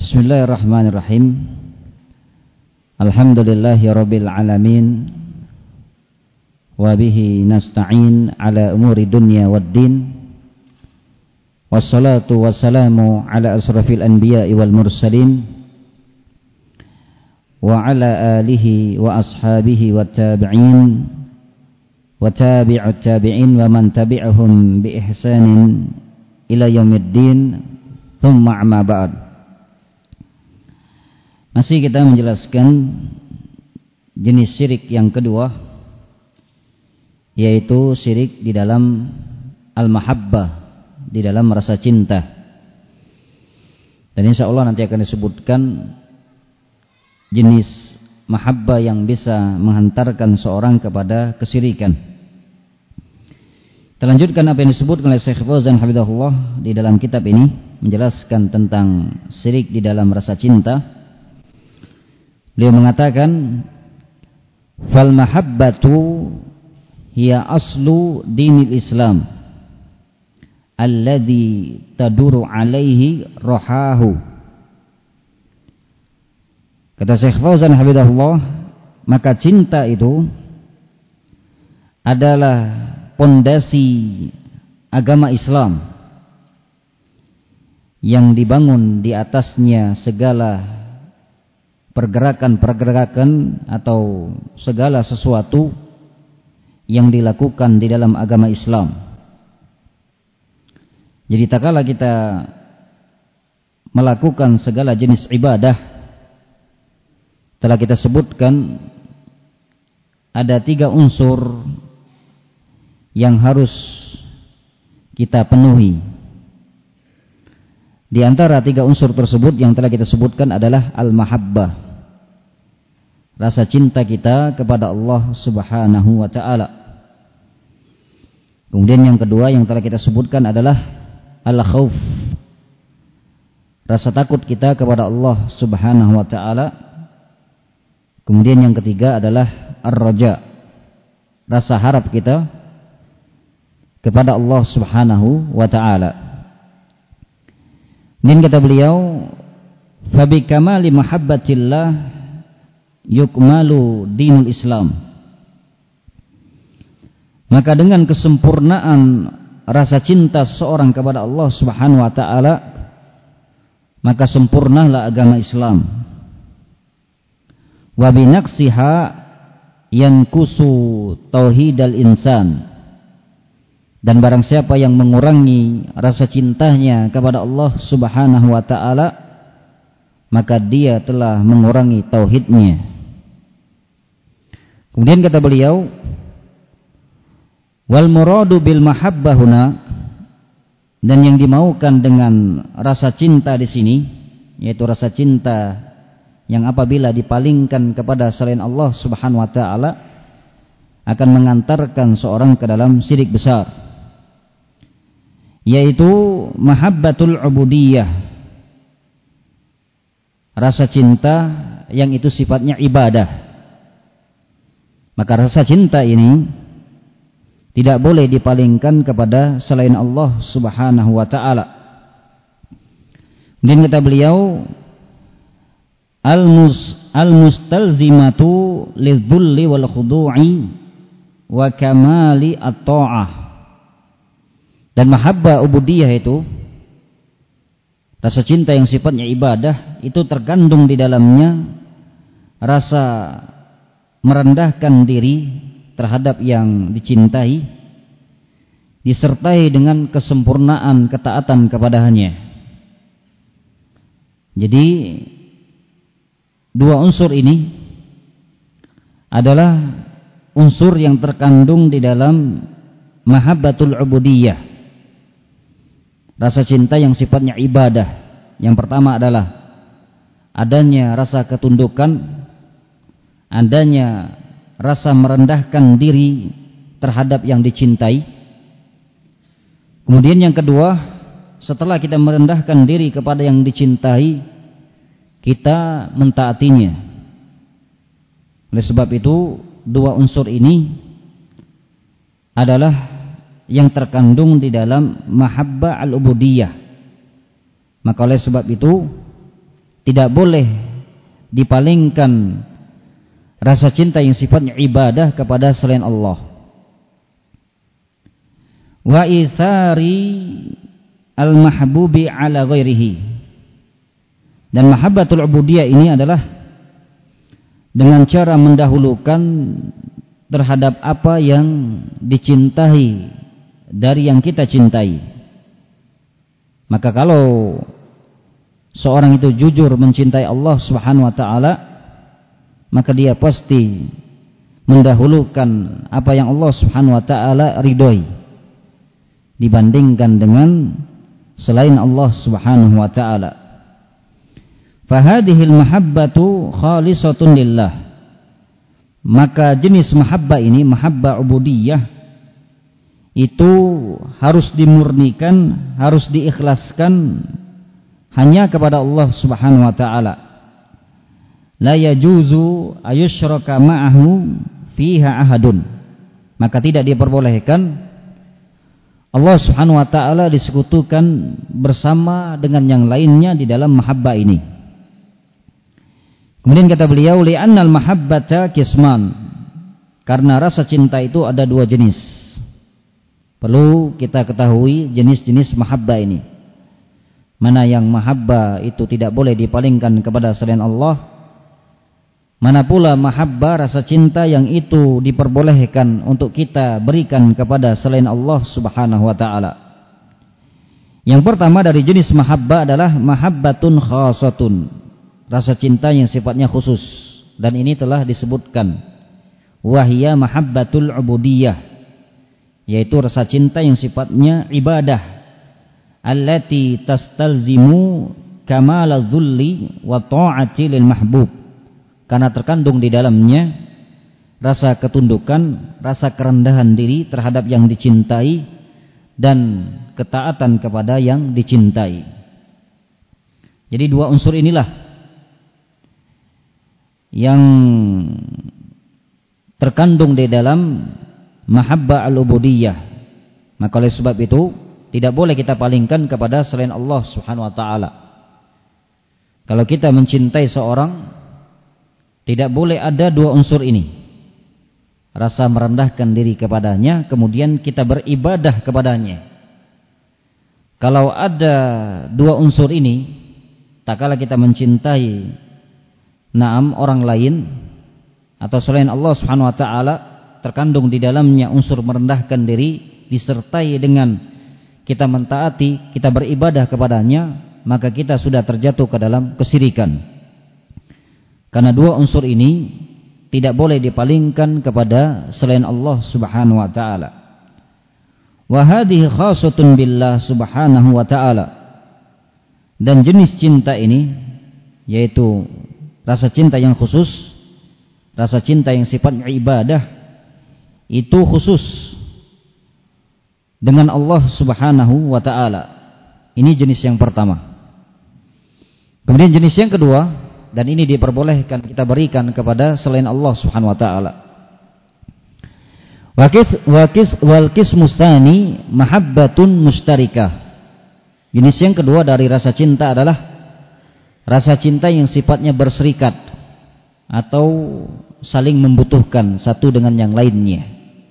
Bismillahirrahmanirrahim. Alhamdulillahirabbil alamin. Wa bihi nasta'in ala umuri dunya waddin. Wassalatu wassalamu ala asrafil anbiya'i wal mursalin wa ala alihi wa ashabihi wat tabi'in wa tabi'ut tabi'in wa man tabi'ahum bi ihsanin ila yaumiddin. Tsumma amma ba'd. Masih kita menjelaskan jenis syirik yang kedua, yaitu syirik di dalam al-mahabbah, di dalam rasa cinta. Dan insyaallah nanti akan disebutkan jenis mahabbah yang bisa menghantarkan seorang kepada kesyirikan. Kita lanjutkan apa yang disebutkan oleh Syekh Fauzan hafizahullah di dalam kitab ini, menjelaskan tentang syirik di dalam rasa cinta. Beliau mengatakan, fal mahabbatu hiya aslu dinil Islam alladhi taduru alaihi rohahu. Kata Syekh Fauzan hafizahullah, maka cinta itu adalah pondasi agama Islam yang dibangun di atasnya segala pergerakan-pergerakan atau segala sesuatu yang dilakukan di dalam agama Islam. Jadi tak kala kita melakukan segala jenis ibadah, telah kita sebutkan ada 3 unsur yang harus kita penuhi. Di antara 3 unsur tersebut yang telah kita sebutkan adalah al-mahabbah, rasa cinta kita kepada Allah Subhanahu wa ta'ala. Kemudian yang kedua yang telah kita sebutkan adalah al-khauf, rasa takut kita kepada Allah Subhanahu wa ta'ala. Kemudian yang ketiga adalah ar-raja, rasa harap kita kepada Allah Subhanahu wa ta'ala. Dan kata beliau, fabi kamali mahabbatillah yukmalu dinul Islam. Maka dengan kesempurnaan rasa cinta seorang kepada Allah Subhanahu wa ta'ala, maka sempurnalah agama Islam. Wa binaqsiha yankusu tauhidal insan. Dan barang siapa yang mengurangi rasa cintanya kepada Allah Subhanahu wa ta'ala, maka dia telah mengurangi tauhidnya. Kemudian kata beliau, wal muradu bil mahabbah huna, dan yang dimaukan dengan rasa cinta di sini, yaitu rasa cinta yang apabila dipalingkan kepada selain Allah Subhanahu wa ta'ala akan mengantarkan seorang ke dalam syirik besar, yaitu mahabbatul ubudiyah, rasa cinta yang itu sifatnya ibadah. Maka rasa cinta ini tidak boleh dipalingkan kepada selain Allah Subhanahu wa ta'ala. Kemudian kata beliau, al-mustalzimatu lidzulli wal khudu'i wa kamali at-ta'ah. Dan mahabbah ubudiyah itu, rasa cinta yang sifatnya ibadah, itu terkandung di dalamnya rasa merendahkan diri terhadap yang dicintai, disertai dengan kesempurnaan ketaatan kepadanya. Jadi 2 unsur ini adalah unsur yang terkandung di dalam mahabbatul ubudiyah, rasa cinta yang sifatnya ibadah. Yang pertama adalah adanya rasa ketundukan, adanya rasa merendahkan diri terhadap yang dicintai. Kemudian yang kedua, setelah kita merendahkan diri kepada yang dicintai, kita mentaatinya. Oleh sebab itu, 2 unsur ini adalah yang terkandung di dalam mahabbah al-ubudiyah. Maka oleh sebab itu, tidak boleh dipalingkan rasa cinta yang sifatnya ibadah kepada selain Allah. Wa itsari al-mahbubi ala ghairihi. Dan mahabbatul ubudiyah ini adalah dengan cara mendahulukan terhadap apa yang dicintai dari yang kita cintai. Maka kalau seorang itu jujur mencintai Allah Subhanahu wa taala, maka dia pasti mendahulukan apa yang Allah Subhanahu wa taala ridhoi dibandingkan dengan selain Allah Subhanahu wa taala. Fahadhil mahabbatu khalisatun lillah. Maka jenis mahabbah ini, mahabbah ubudiyah, itu harus dimurnikan, harus diikhlaskan hanya kepada Allah Subhanahu wa taala. La yajuzu ayusyraka ma'ahu fiha ahadun. Maka tidak diperbolehkan Allah Subhanahu wa taala disekutukan bersama dengan yang lainnya di dalam mahabbah ini. Kemudian kata beliau, li'annal mahabbata qisman. Karena rasa cinta itu ada dua jenis. Perlu kita ketahui jenis-jenis mahabbah ini. Mana yang mahabbah itu tidak boleh dipalingkan kepada selain Allah. Mana pula mahabbah rasa cinta yang itu diperbolehkan untuk kita berikan kepada selain Allah Subhanahu wa taala. Yang pertama dari jenis mahabbah adalah mahabbatun khasatun. Rasa cinta yang sifatnya khusus, dan ini telah disebutkan, wahia mahabbatul ubudiyah, yaitu rasa cinta yang sifatnya ibadah, allati tastalzimu kamalal dzulli wa ta'ati lil mahbub, karena terkandung di dalamnya rasa ketundukan, rasa kerendahan diri terhadap yang dicintai dan ketaatan kepada yang dicintai. Jadi dua unsur inilah yang terkandung di dalam mahabbah al-ubudiyah. Maka oleh sebab itu tidak boleh kita palingkan kepada selain Allah Subhanahu wa taala. Kalau kita mencintai seorang, tidak boleh ada dua unsur ini. Rasa merendahkan diri kepadanya, kemudian kita beribadah kepadanya. Kalau ada dua unsur ini, tak kala kita mencintai orang lain atau selain Allah Subhanahu wa taala, terkandung di dalamnya unsur merendahkan diri disertai dengan kita mentaati, kita beribadah kepadanya, maka kita sudah terjatuh ke dalam kesyirikan. Karena dua unsur ini tidak boleh dipalingkan kepada selain Allah Subhanahu wa taala. Wa hadhihi khasatun billah Subhanahu wa taala. Dan jenis cinta ini yaitu rasa cinta yang khusus, rasa cinta yang sifatnya ibadah, itu khusus dengan Allah Subhanahu wa ta'ala. Ini jenis yang pertama. Kemudian jenis yang kedua, dan ini diperbolehkan kita berikan kepada selain Allah Subhanahu wa ta'ala. Wal qismus tsani mahabbatun mustarikah. Jenis yang kedua dari rasa cinta adalah rasa cinta yang sifatnya berserikat atau saling membutuhkan satu dengan yang lainnya.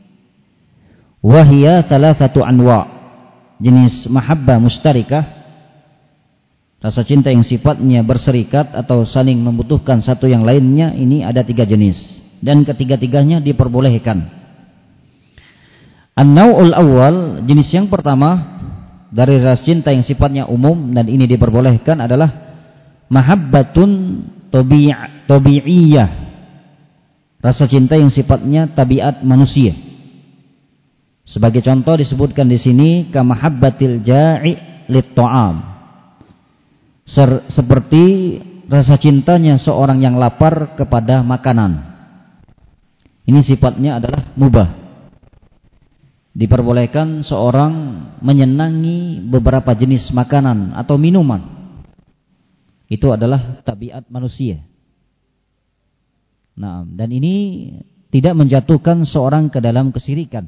Wahia thalathatu anwa. Jenis mahabbah mustarikah, rasa cinta yang sifatnya berserikat atau saling membutuhkan satu yang lainnya, ini ada tiga jenis, dan ketiga-tiganya diperbolehkan. An-naw'ul awal, jenis yang pertama dari rasa cinta yang sifatnya umum dan ini diperbolehkan adalah mahabbatun tabi'iyah, rasa cinta yang sifatnya tabiat manusia. Sebagai contoh disebutkan di sini kamahabbatil ja'i lit-ta'am, seperti rasa cintanya seorang yang lapar kepada makanan. Ini sifatnya adalah mubah. Diperbolehkan seorang menyenangi beberapa jenis makanan atau minuman. Itu adalah tabiat manusia. Nah, dan ini tidak menjatuhkan seorang ke dalam kesyirikan.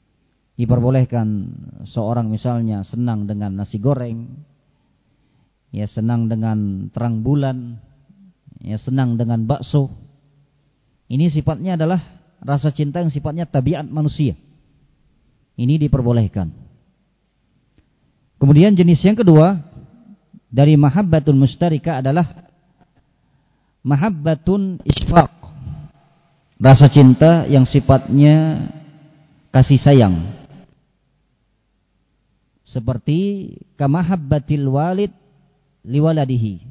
Diperbolehkan seorang misalnya senang dengan nasi goreng, ya senang dengan terang bulan, ya senang dengan bakso. Ini sifatnya adalah rasa cinta yang sifatnya tabiat manusia. Ini diperbolehkan. Kemudian jenis yang kedua dari mahabbatun mustarika adalah mahabbatun isfaq. Rasa cinta yang sifatnya kasih sayang. Seperti kamahabbatil walid liwaladihi.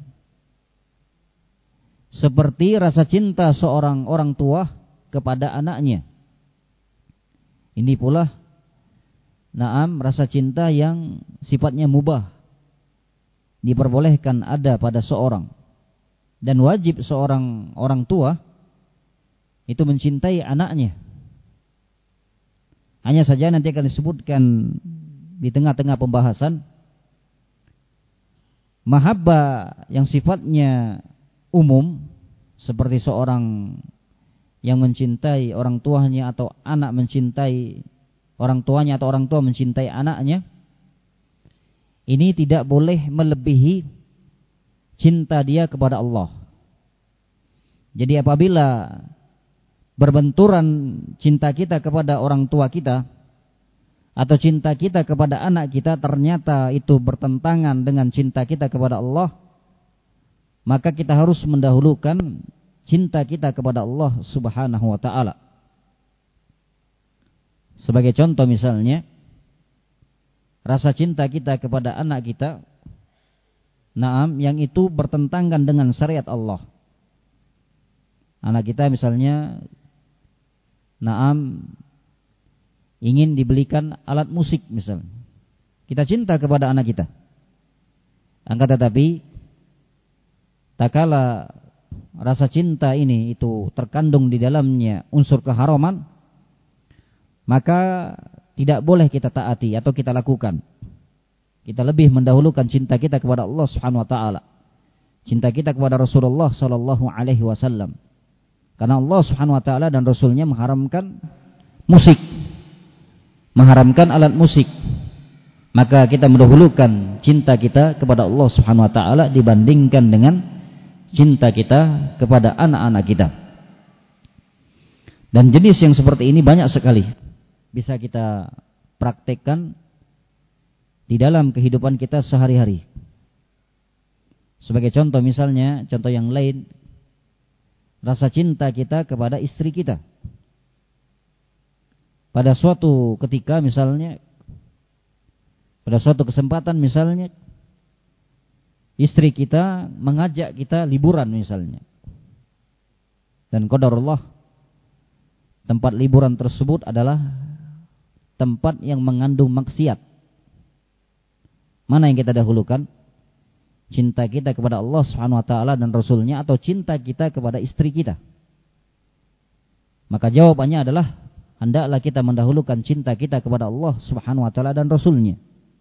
Seperti rasa cinta seorang orang tua kepada anaknya. Ini pula rasa cinta yang sifatnya mubah, diperbolehkan ada pada seorang. Dan wajib seorang orang tua itu mencintai anaknya. Hanya saja nanti akan disebutkan di tengah-tengah pembahasan, mahabbah yang sifatnya umum, seperti seorang yang mencintai orang tuanya atau anak mencintai orang tuanya atau orang tua mencintai anaknya, ini tidak boleh melebihi cinta dia kepada Allah. Jadi apabila berbenturan cinta kita kepada orang tua kita atau cinta kita kepada anak kita ternyata itu bertentangan dengan cinta kita kepada Allah, maka kita harus mendahulukan cinta kita kepada Allah Subhanahu wa ta'ala. Sebagai contoh misalnya, rasa cinta kita kepada anak kita, yang itu bertentangan dengan syariat Allah. Anak kita misalnya, ingin dibelikan alat musik misalnya. Kita cinta kepada anak kita. Akan tetapi, tak kala rasa cinta ini itu terkandung di dalamnya unsur keharaman, maka tidak boleh kita taati atau kita lakukan. Kita lebih mendahulukan cinta kita kepada Allah Subhanahu wa taala. Cinta kita kepada Rasulullah sallallahu alaihi wasallam. Karena Allah Subhanahu wa taala dan Rasulnya mengharamkan musik. Mengharamkan alat musik. Maka kita mendahulukan cinta kita kepada Allah Subhanahu wa taala dibandingkan dengan cinta kita kepada anak-anak kita. Dan jenis yang seperti ini banyak sekali bisa kita praktekkan di dalam kehidupan kita sehari-hari. Sebagai contoh misalnya, contoh yang lain, rasa cinta kita kepada istri kita. Pada suatu ketika misalnya, pada suatu kesempatan misalnya, istri kita mengajak kita liburan misalnya. Dan qadarullah, tempat liburan tersebut adalah tempat yang mengandung maksiat. Mana yang kita dahulukan? Cinta kita kepada Allah Subhanahu wa taala dan Rasulnya atau cinta kita kepada istri kita? Maka jawabannya adalah hendaklah kita mendahulukan cinta kita kepada Allah Subhanahu wa taala dan Rasulnya.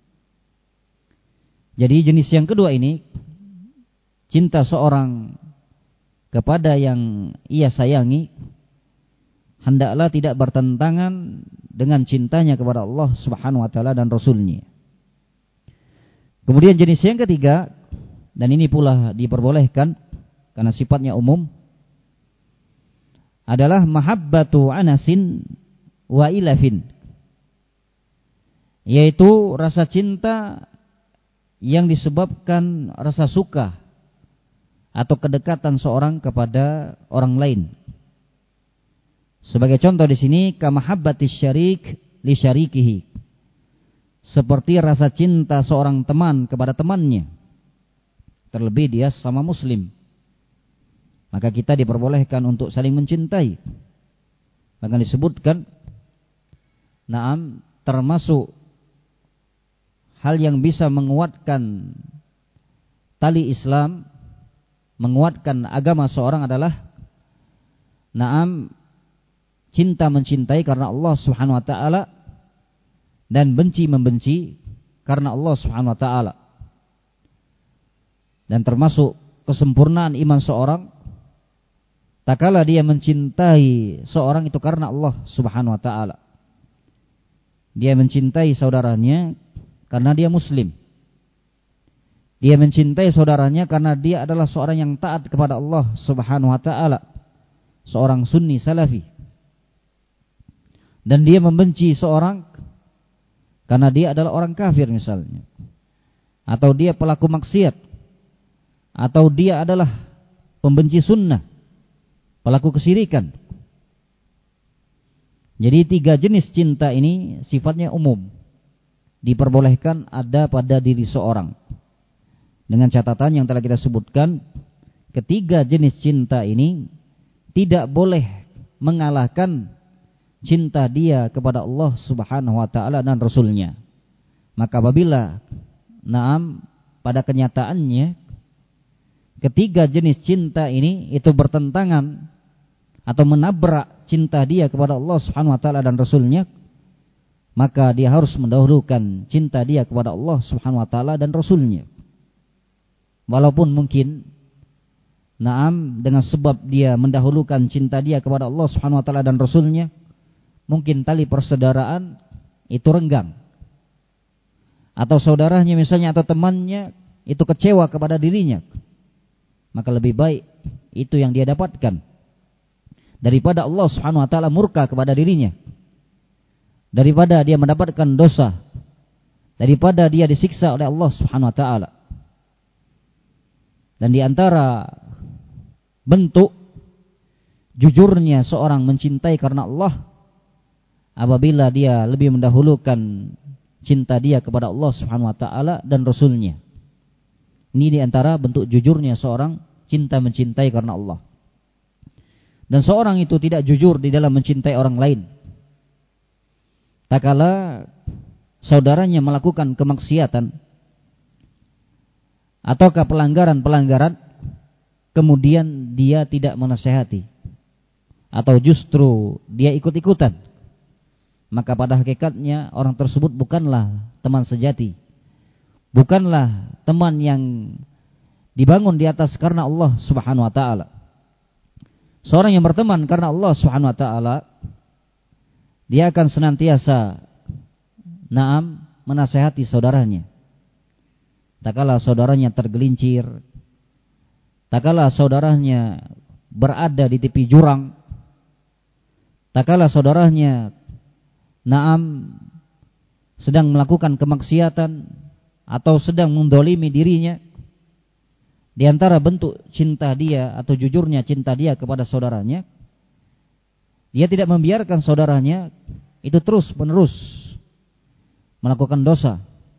Jadi jenis yang kedua ini, cinta seorang kepada yang ia sayangi, hendaklah tidak bertentangan dengan cintanya kepada Allah Subhanahu wa taala dan Rasulnya. Kemudian jenis yang ketiga, dan ini pula diperbolehkan karena sifatnya umum, adalah mahabbatu anasin wa ilafin, yaitu rasa cinta yang disebabkan rasa suka atau kedekatan seorang kepada orang lain. Sebagai contoh di sini, kamahabbatis syarik li syarikihi, seperti rasa cinta seorang teman kepada temannya, terlebih dia sama muslim. Maka kita diperbolehkan untuk saling mencintai. Bahkan disebutkan, termasuk hal yang bisa menguatkan tali Islam, menguatkan agama seorang adalah cinta mencintai karena Allah Subhanahu wa taala dan benci membenci karena Allah Subhanahu wa taala. Dan termasuk kesempurnaan iman seorang tak kala dia mencintai seorang itu karena Allah Subhanahu wa taala. Dia mencintai saudaranya karena dia muslim. Dia mencintai saudaranya karena dia adalah seorang yang taat kepada Allah Subhanahu wa taala, seorang sunni salafi. Dan dia membenci seorang karena dia adalah orang kafir misalnya, atau dia pelaku maksiat, atau dia adalah pembenci sunnah, pelaku kesyirikan. Jadi 3 jenis cinta ini sifatnya umum, diperbolehkan ada pada diri seorang. Dengan catatan yang telah kita sebutkan, ketiga jenis cinta ini tidak boleh mengalahkan cinta dia kepada Allah Subhanahu wa taala dan Rasulnya. Maka apabila pada kenyataannya ketiga jenis cinta ini itu bertentangan atau menabrak cinta dia kepada Allah Subhanahu wa taala dan Rasulnya, maka dia harus mendahulukan cinta dia kepada Allah Subhanahu wa taala dan Rasulnya. Walaupun mungkin dengan sebab dia mendahulukan cinta dia kepada Allah Subhanahu wa taala dan Rasulnya, mungkin tali persaudaraan itu renggang, atau saudaranya misalnya atau temannya itu kecewa kepada dirinya, maka lebih baik itu yang dia dapatkan daripada Allah Subhanahu wa taala murka kepada dirinya, daripada dia mendapatkan dosa, daripada dia disiksa oleh Allah Subhanahu wa taala. Dan di antara bentuk jujurnya seorang mencintai karena Allah, apabila dia lebih mendahulukan cinta dia kepada Allah Subhanahu wa taala dan Rasulnya. Ini di antara bentuk jujurnya seorang cinta mencintai karena Allah. Dan seorang itu tidak jujur di dalam mencintai orang lain tak kala saudaranya melakukan kemaksiatan ataukah pelanggaran-pelanggaran, kemudian dia tidak menasehati, atau justru dia ikut-ikutan, maka pada hakikatnya orang tersebut bukanlah teman sejati, bukanlah teman yang dibangun di atas karena Allah Subhanahu wa taala. Seorang yang berteman karena Allah Subhanahu wa taala, dia akan senantiasa menasehati saudaranya. Tak kala saudaranya tergelincir, tak kala saudaranya berada di tepi jurang, tak kala saudaranya sedang melakukan kemaksiatan atau sedang mendolimi dirinya. Di antara bentuk cinta dia atau jujurnya cinta dia kepada saudaranya, dia tidak membiarkan saudaranya itu terus menerus melakukan dosa.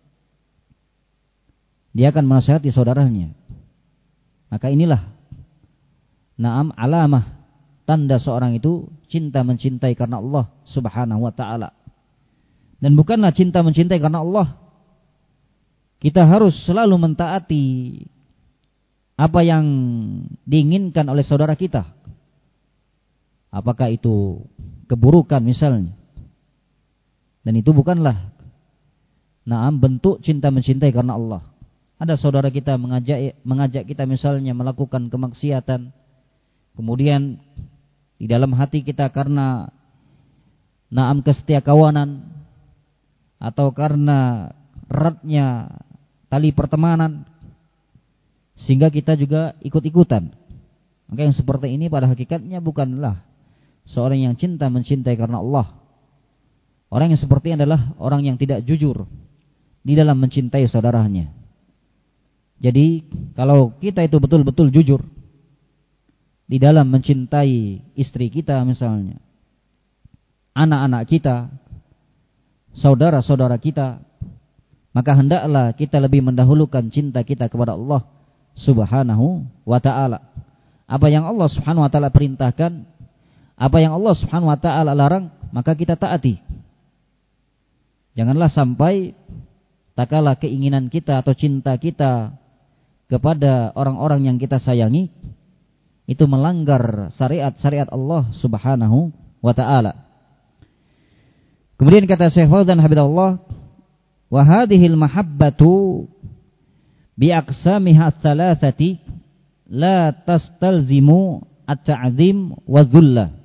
Dia akan menasihati saudaranya. Maka inilah alamah tanda seorang itu cinta mencintai karena Allah Subhanahu wa taala. Dan bukanlah cinta mencintai karena Allah kita harus selalu mentaati apa yang diinginkan oleh saudara kita. Apakah itu keburukan misalnya. Dan itu bukanlah bentuk cinta mencintai karena Allah. Ada saudara kita mengajak kita misalnya melakukan kemaksiatan, kemudian di dalam hati kita karena kesetiakawanan atau karena eratnya tali pertemanan, sehingga kita juga ikut-ikutan. Maka yang seperti ini pada hakikatnya bukanlah seorang yang cinta mencintai karena Allah. Orang yang seperti ini adalah orang yang tidak jujur di dalam mencintai saudaranya. Jadi kalau kita itu betul-betul jujur di dalam mencintai istri kita misalnya, anak-anak kita, saudara-saudara kita, maka hendaklah kita lebih mendahulukan cinta kita kepada Allah Subhanahu wa ta'ala. Apa yang Allah Subhanahu wa ta'ala perintahkan, apa yang Allah Subhanahu wa ta'ala larang, maka kita taati. Janganlah sampai tak kala keinginan kita atau cinta kita kepada orang-orang yang kita sayangi itu melanggar syariat-syariat Allah Subhanahu wa ta'ala. Kemudian kata Syekh Fauzan hafizahullah, wa hadhil mahabbatu bi aqsamiha thalathati la tastalzimu at-ta'zim wa dhullah.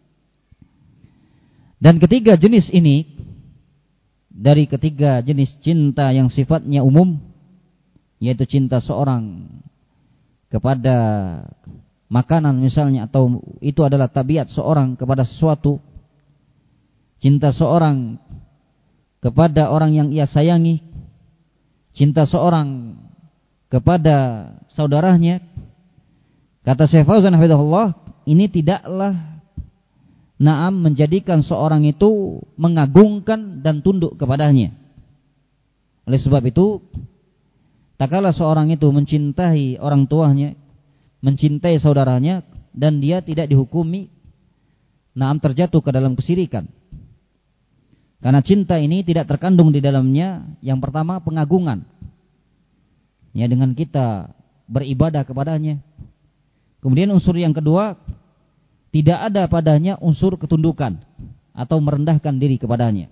Dan ketiga jenis ini dari ketiga jenis cinta yang sifatnya umum, yaitu cinta seorang kepada makanan misalnya, atau itu adalah tabiat seorang kepada sesuatu, cinta seorang kepada orang yang ia sayangi, cinta seorang kepada saudaranya, kata Syekh Fauzan hafizahullah, ini tidaklah menjadikan seorang itu mengagungkan dan tunduk kepadanya. Oleh sebab itu, tak kala seorang itu mencintai orang tuanya, mencintai saudaranya, dan dia tidak dihukumi terjatuh ke dalam kesyirikan. Karena cinta ini tidak terkandung di dalamnya yang pertama pengagungan, ya, dengan kita beribadah kepadanya. Kemudian unsur yang kedua, tidak ada padanya unsur ketundukan atau merendahkan diri kepadanya.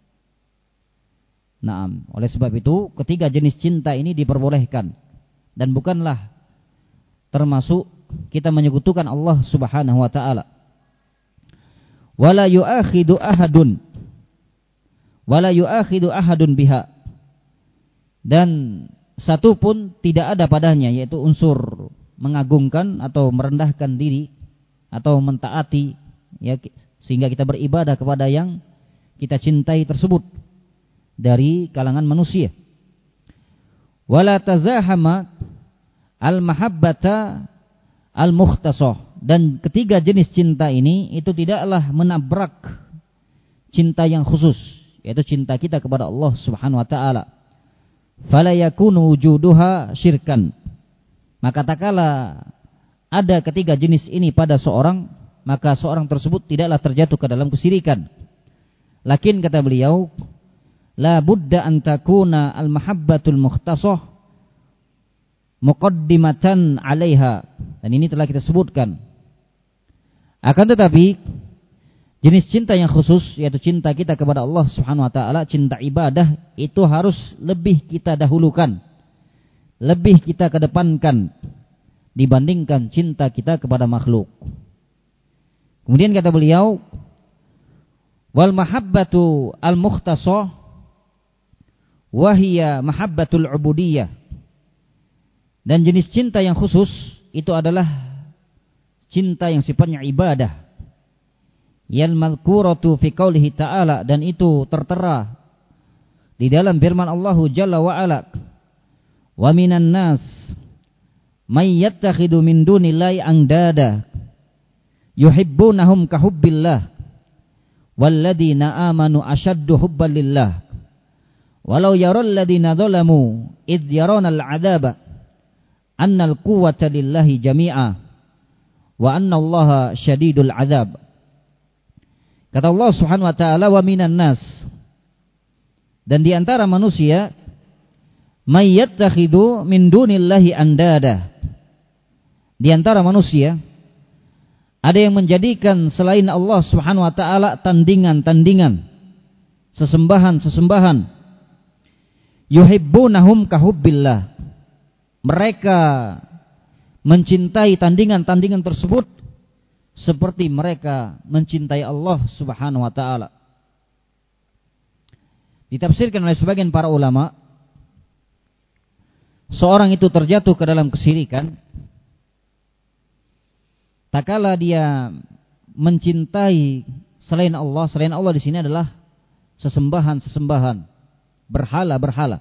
Oleh sebab itu ketiga jenis cinta ini diperbolehkan dan bukanlah termasuk kita menyekutukan Allah Subhanahu wa taala. Wala yu'akhidu ahadun biha, dan satu pun tidak ada padanya, yaitu unsur mengagungkan atau merendahkan diri atau mentaati, ya, sehingga kita beribadah kepada yang kita cintai tersebut dari kalangan manusia. Wala tazahama al-mahabbata al-mukhtasah, dan ketiga jenis cinta ini itu tidaklah menabrak cinta yang khusus, yaitu cinta kita kepada Allah Subhanahu wa taala. Fala yakunu wujuduha syirkan, maka takala ada ketiga jenis ini pada seorang, maka seorang tersebut tidaklah terjatuh ke dalam kesyirikan. Lakin kata beliau, la budda an takuna al-mahabbatul mukhtasah muqaddimatan 'alaiha, dan ini telah kita sebutkan. Akan tetapi jenis cinta yang khusus, yaitu cinta kita kepada Allah Subhanahu wa taala, cinta ibadah, itu harus lebih kita dahulukan, lebih kita kedepankan dibandingkan cinta kita kepada makhluk. Kemudian kata beliau, wal mahabbatu al mukhtasah wa hiya mahabbatul ubudiyah, dan jenis cinta yang khusus itu adalah cinta yang sifatnya ibadah, yal madhkuratu fi qaulihi ta'ala, dan itu tertera di dalam firman Allah Jalla wa Ala, wa minan nas may yattakhidu min dunillahi andada yuhibbunahum ka hubbillah walladzina amanu ashaddu hubban lillah walau yaral ladzina zalamu id yarawna al'adzaba annal quwwata lillahi jami'a wa anna Allaha syadidul 'adzab. Kata Allah Subhanahu wa taala, wa minan nas, dan di antara manusia, may yattakhidu min dunillahi andada, di antara manusia ada yang menjadikan selain Allah Subhanahu wa taala tandingan-tandingan, sesembahan-sesembahan. Yuhibbunahum ka hubbillah, mereka mencintai tandingan-tandingan tersebut seperti mereka mencintai Allah Subhanahu wa taala. Ditafsirkan oleh sebagian para ulama, seorang itu terjatuh ke dalam kesyirikan tak kala dia mencintai selain Allah. Selain Allah di sini adalah sesembahan-sesembahan, berhala-berhala.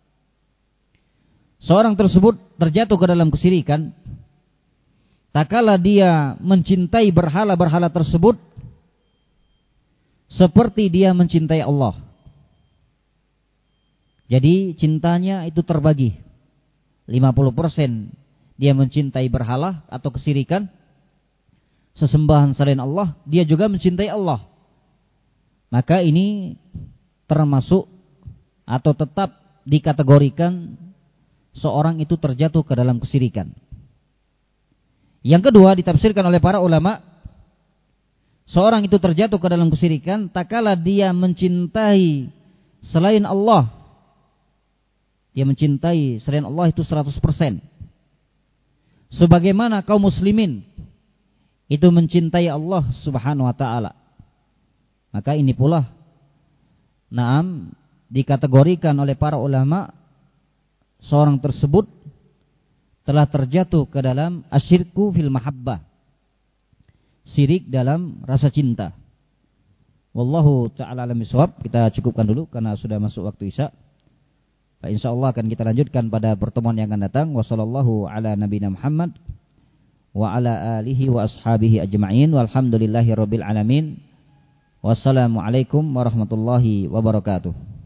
Seorang tersebut terjatuh ke dalam kesyirikan tak kala dia mencintai berhala-berhala tersebut seperti dia mencintai Allah. Jadi cintanya itu terbagi, 50% dia mencintai berhala atau kesyirikan, sesembahan selain Allah, dia juga mencintai Allah. Maka ini termasuk atau tetap dikategorikan seorang itu terjatuh ke dalam kesyirikan. Yang kedua, ditafsirkan oleh para ulama, seorang itu terjatuh ke dalam kesyirikan tak kala dia mencintai selain Allah. Dia mencintai selain Allah itu 100%. Sebagaimana kaum muslimin itu mencintai Allah Subhanahu wa taala. Maka ini pula dikategorikan oleh para ulama seorang tersebut telah terjatuh ke dalam asyirku fil mahabbah, syirik dalam rasa cinta. Wallahu ta'ala alam bisawab. Kita cukupkan dulu karena sudah masuk waktu Isya. Insyaallah akan kita lanjutkan pada pertemuan yang akan datang. Wassallallahu ala nabiyina Muhammad wa ala alihi wa ashabihi ajma'in walhamdulillahi rabbil alamin. Wassalamualaikum warahmatullahi wabarakatuh.